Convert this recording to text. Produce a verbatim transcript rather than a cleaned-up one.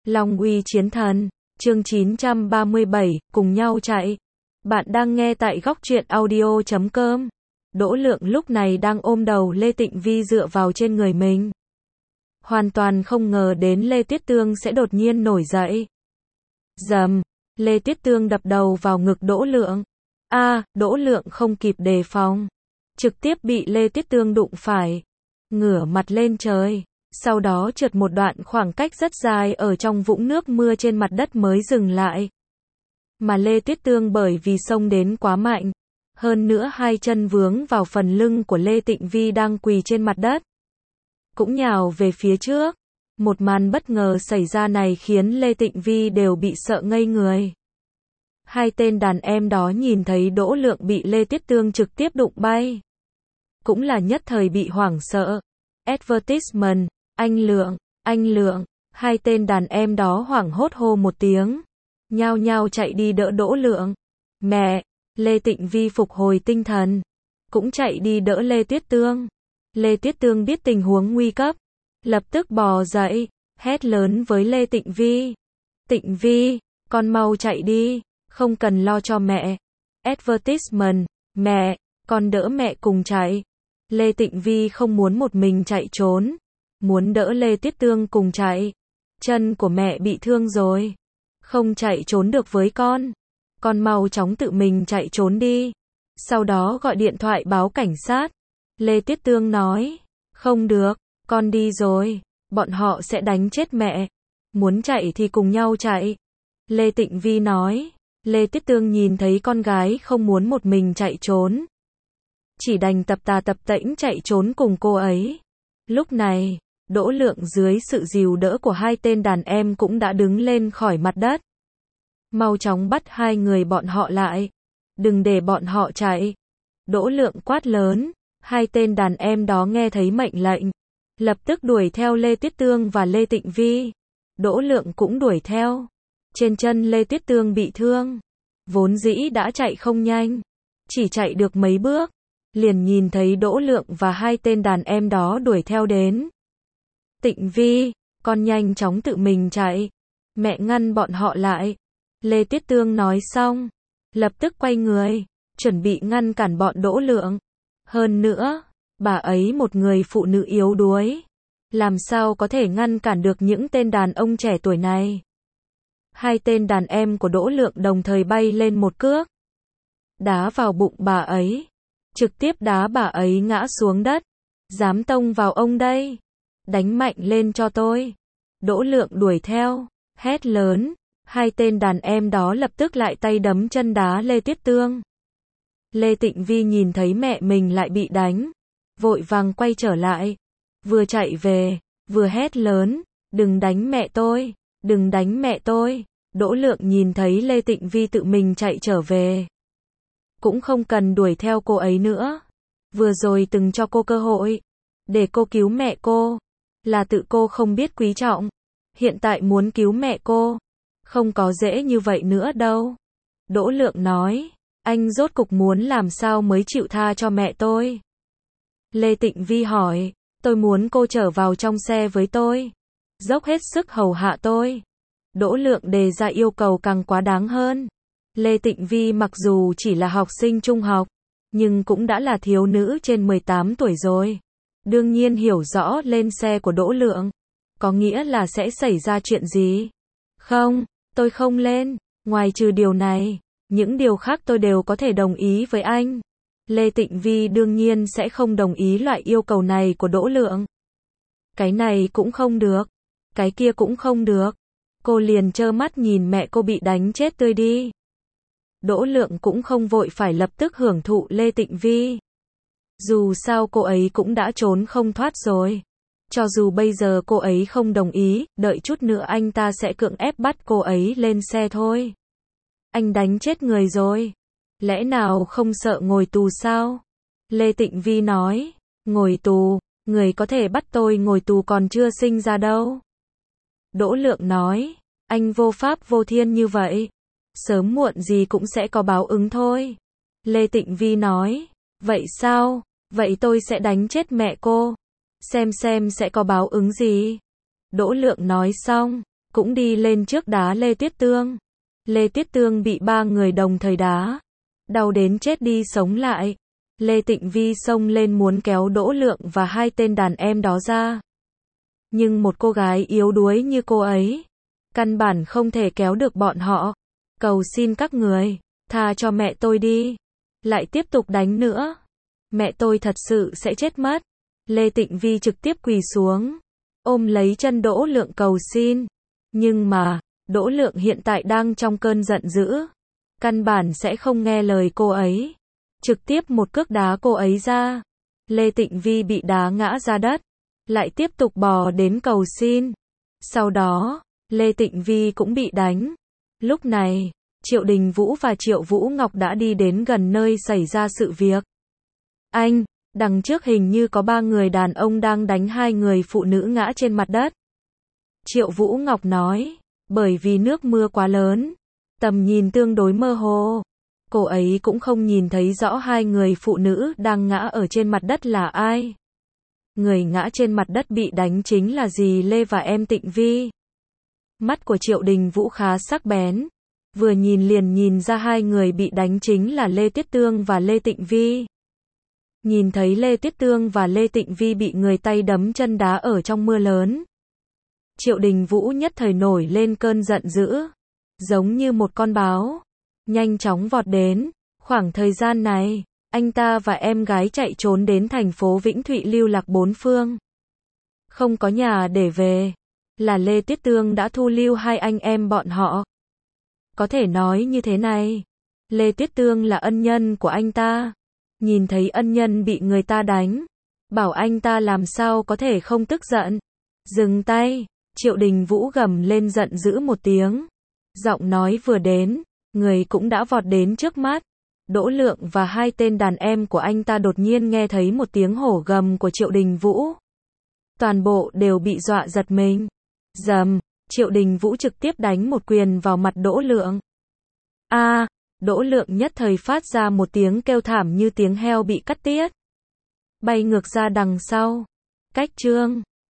Long uy chiến thần, chương chín trăm ba mươi bảy, cùng nhau chạy. Bạn đang nghe tại góc truyện audio chấm com. Đỗ Lượng lúc này đang ôm đầu Lê Tịnh Vi dựa vào trên người mình. Hoàn toàn không ngờ đến Lê Tuyết Tương sẽ đột nhiên nổi dậy. Dầm, Lê Tuyết Tương đập đầu vào ngực Đỗ Lượng. A, à, Đỗ Lượng không kịp đề phòng, trực tiếp bị Lê Tuyết Tương đụng phải, ngửa mặt lên trời, sau đó trượt một đoạn khoảng cách rất dài ở trong vũng nước mưa trên mặt đất mới dừng lại. Mà Lê Tuyết Tương bởi vì xông đến quá mạnh, hơn nữa hai chân vướng vào phần lưng của Lê Tịnh Vi đang quỳ trên mặt đất, cũng nhào về phía trước. Một màn bất ngờ xảy ra này khiến Lê Tịnh Vi đều bị sợ ngây người. Hai tên đàn em đó nhìn thấy Đỗ Lượng bị Lê Tuyết Tương trực tiếp đụng bay, cũng là nhất thời bị hoảng sợ. Advertisement, anh Lượng, anh Lượng, hai tên đàn em đó hoảng hốt hô một tiếng, nhao nhao chạy đi đỡ Đỗ Lượng. Mẹ, Lê Tịnh Vi phục hồi tinh thần, cũng chạy đi đỡ Lê Tuyết Tương. Lê Tuyết Tương biết tình huống nguy cấp, lập tức bò dậy, hét lớn với Lê Tịnh Vi. Tịnh Vi, con mau chạy đi, không cần lo cho mẹ. Advertisement, mẹ, con đỡ mẹ cùng chạy. Lê Tịnh Vi không muốn một mình chạy trốn, muốn đỡ Lê Tuyết Tương cùng chạy. Chân của mẹ bị thương rồi, không chạy trốn được với con. Con mau chóng tự mình chạy trốn đi, sau đó gọi điện thoại báo cảnh sát. Lê Tuyết Tương nói, không được, con đi rồi, bọn họ sẽ đánh chết mẹ. Muốn chạy thì cùng nhau chạy. Lê Tịnh Vi nói. Lê Tuyết Tương nhìn thấy con gái không muốn một mình chạy trốn, chỉ đành tập tà tập tễnh chạy trốn cùng cô ấy. Lúc này, Đỗ Lượng dưới sự dìu đỡ của hai tên đàn em cũng đã đứng lên khỏi mặt đất. Mau chóng bắt hai người bọn họ lại, đừng để bọn họ chạy. Đỗ Lượng quát lớn. Hai tên đàn em đó nghe thấy mệnh lệnh, lập tức đuổi theo Lê Tuyết Tương và Lê Tịnh Vi. Đỗ Lượng cũng đuổi theo. Trên chân Lê Tuyết Tương bị thương, vốn dĩ đã chạy không nhanh, chỉ chạy được mấy bước, liền nhìn thấy Đỗ Lượng và hai tên đàn em đó đuổi theo đến. Tịnh Vi, con nhanh chóng tự mình chạy, mẹ ngăn bọn họ lại. Lê Tuyết Tương nói xong, lập tức quay người, chuẩn bị ngăn cản bọn Đỗ Lượng. Hơn nữa, bà ấy một người phụ nữ yếu đuối, làm sao có thể ngăn cản được những tên đàn ông trẻ tuổi này. Hai tên đàn em của Đỗ Lượng đồng thời bay lên một cước, đá vào bụng bà ấy, trực tiếp đá bà ấy ngã xuống đất. Dám tông vào ông đây, đánh mạnh lên cho tôi. Đỗ Lượng đuổi theo, hét lớn. Hai tên đàn em đó lập tức lại tay đấm chân đá Lê Tuyết Tương. Lê Tịnh Vi nhìn thấy mẹ mình lại bị đánh, vội vàng quay trở lại, vừa chạy về, vừa hét lớn, đừng đánh mẹ tôi, đừng đánh mẹ tôi. Đỗ Lượng nhìn thấy Lê Tịnh Vi tự mình chạy trở về, cũng không cần đuổi theo cô ấy nữa. Vừa rồi từng cho cô cơ hội, để cô cứu mẹ cô, là tự cô không biết quý trọng. Hiện tại muốn cứu mẹ cô, không có dễ như vậy nữa đâu. Đỗ Lượng nói, anh rốt cục muốn làm sao mới chịu tha cho mẹ tôi? Lê Tịnh Vi hỏi, tôi muốn cô trở vào trong xe với tôi, dốc hết sức hầu hạ tôi. Đỗ Lượng đề ra yêu cầu càng quá đáng hơn. Lê Tịnh Vi mặc dù chỉ là học sinh trung học, nhưng cũng đã là thiếu nữ trên mười tám tuổi rồi. Đương nhiên hiểu rõ lên xe của Đỗ Lượng, có nghĩa là sẽ xảy ra chuyện gì. Không, tôi không lên, ngoài trừ điều này, những điều khác tôi đều có thể đồng ý với anh. Lê Tịnh Vi đương nhiên sẽ không đồng ý loại yêu cầu này của Đỗ Lượng. Cái này cũng không được, cái kia cũng không được. Cô liền trơ mắt nhìn mẹ cô bị đánh chết tươi đi. Đỗ Lượng cũng không vội phải lập tức hưởng thụ Lê Tịnh Vi. Dù sao cô ấy cũng đã trốn không thoát rồi. Cho dù bây giờ cô ấy không đồng ý, đợi chút nữa anh ta sẽ cưỡng ép bắt cô ấy lên xe thôi. Anh đánh chết người rồi, lẽ nào không sợ ngồi tù sao? Lê Tịnh Vi nói, ngồi tù, người có thể bắt tôi ngồi tù còn chưa sinh ra đâu. Đỗ Lượng nói, anh vô pháp vô thiên như vậy, sớm muộn gì cũng sẽ có báo ứng thôi. Lê Tịnh Vi nói, vậy sao? Vậy tôi sẽ đánh chết mẹ cô, xem xem sẽ có báo ứng gì. Đỗ Lượng nói xong, cũng đi lên trước đá Lê Tuyết Tương. Lê Tuyết Tương bị ba người đồng thời đá, đau đến chết đi sống lại. Lê Tịnh Vi xông lên muốn kéo Đỗ Lượng và hai tên đàn em đó ra. Nhưng một cô gái yếu đuối như cô ấy, căn bản không thể kéo được bọn họ. Cầu xin các người, tha cho mẹ tôi đi. Lại tiếp tục đánh nữa, mẹ tôi thật sự sẽ chết mất. Lê Tịnh Vi trực tiếp quỳ xuống, ôm lấy chân Đỗ Lượng cầu xin. Nhưng mà, Đỗ Lượng hiện tại đang trong cơn giận dữ, căn bản sẽ không nghe lời cô ấy, trực tiếp một cước đá cô ấy ra. Lê Tịnh Vi bị đá ngã ra đất, lại tiếp tục bò đến cầu xin. Sau đó, Lê Tịnh Vi cũng bị đánh. Lúc này, Triệu Đình Vũ và Triệu Vũ Ngọc đã đi đến gần nơi xảy ra sự việc. Anh, đằng trước hình như có ba người đàn ông đang đánh hai người phụ nữ ngã trên mặt đất. Triệu Vũ Ngọc nói, bởi vì nước mưa quá lớn, tầm nhìn tương đối mơ hồ. Cô ấy cũng không nhìn thấy rõ hai người phụ nữ đang ngã ở trên mặt đất là ai. Người ngã trên mặt đất bị đánh chính là dì Lê và em Tịnh Vi. Mắt của Triệu Đình Vũ khá sắc bén, vừa nhìn liền nhìn ra hai người bị đánh chính là Lê Tuyết Tương và Lê Tịnh Vi. Nhìn thấy Lê Tuyết Tương và Lê Tịnh Vi bị người tay đấm chân đá ở trong mưa lớn, Triệu Đình Vũ nhất thời nổi lên cơn giận dữ, giống như một con báo, nhanh chóng vọt đến. Khoảng thời gian này, anh ta và em gái chạy trốn đến thành phố Vĩnh Thụy lưu lạc bốn phương. Không có nhà để về, là Lê Tuyết Tương đã thu lưu hai anh em bọn họ. Có thể nói như thế này, Lê Tuyết Tương là ân nhân của anh ta. Nhìn thấy ân nhân bị người ta đánh, bảo anh ta làm sao có thể không tức giận. Dừng tay, Triệu Đình Vũ gầm lên giận dữ một tiếng. Giọng nói vừa đến, người cũng đã vọt đến trước mắt. Đỗ Lượng và hai tên đàn em của anh ta đột nhiên nghe thấy một tiếng hổ gầm của Triệu Đình Vũ. Toàn bộ đều bị dọa giật mình. Dầm, Triệu Đình Vũ trực tiếp đánh một quyền vào mặt Đỗ Lượng. A, à, Đỗ Lượng nhất thời phát ra một tiếng kêu thảm như tiếng heo bị cắt tiết, bay ngược ra đằng sau. Cách chương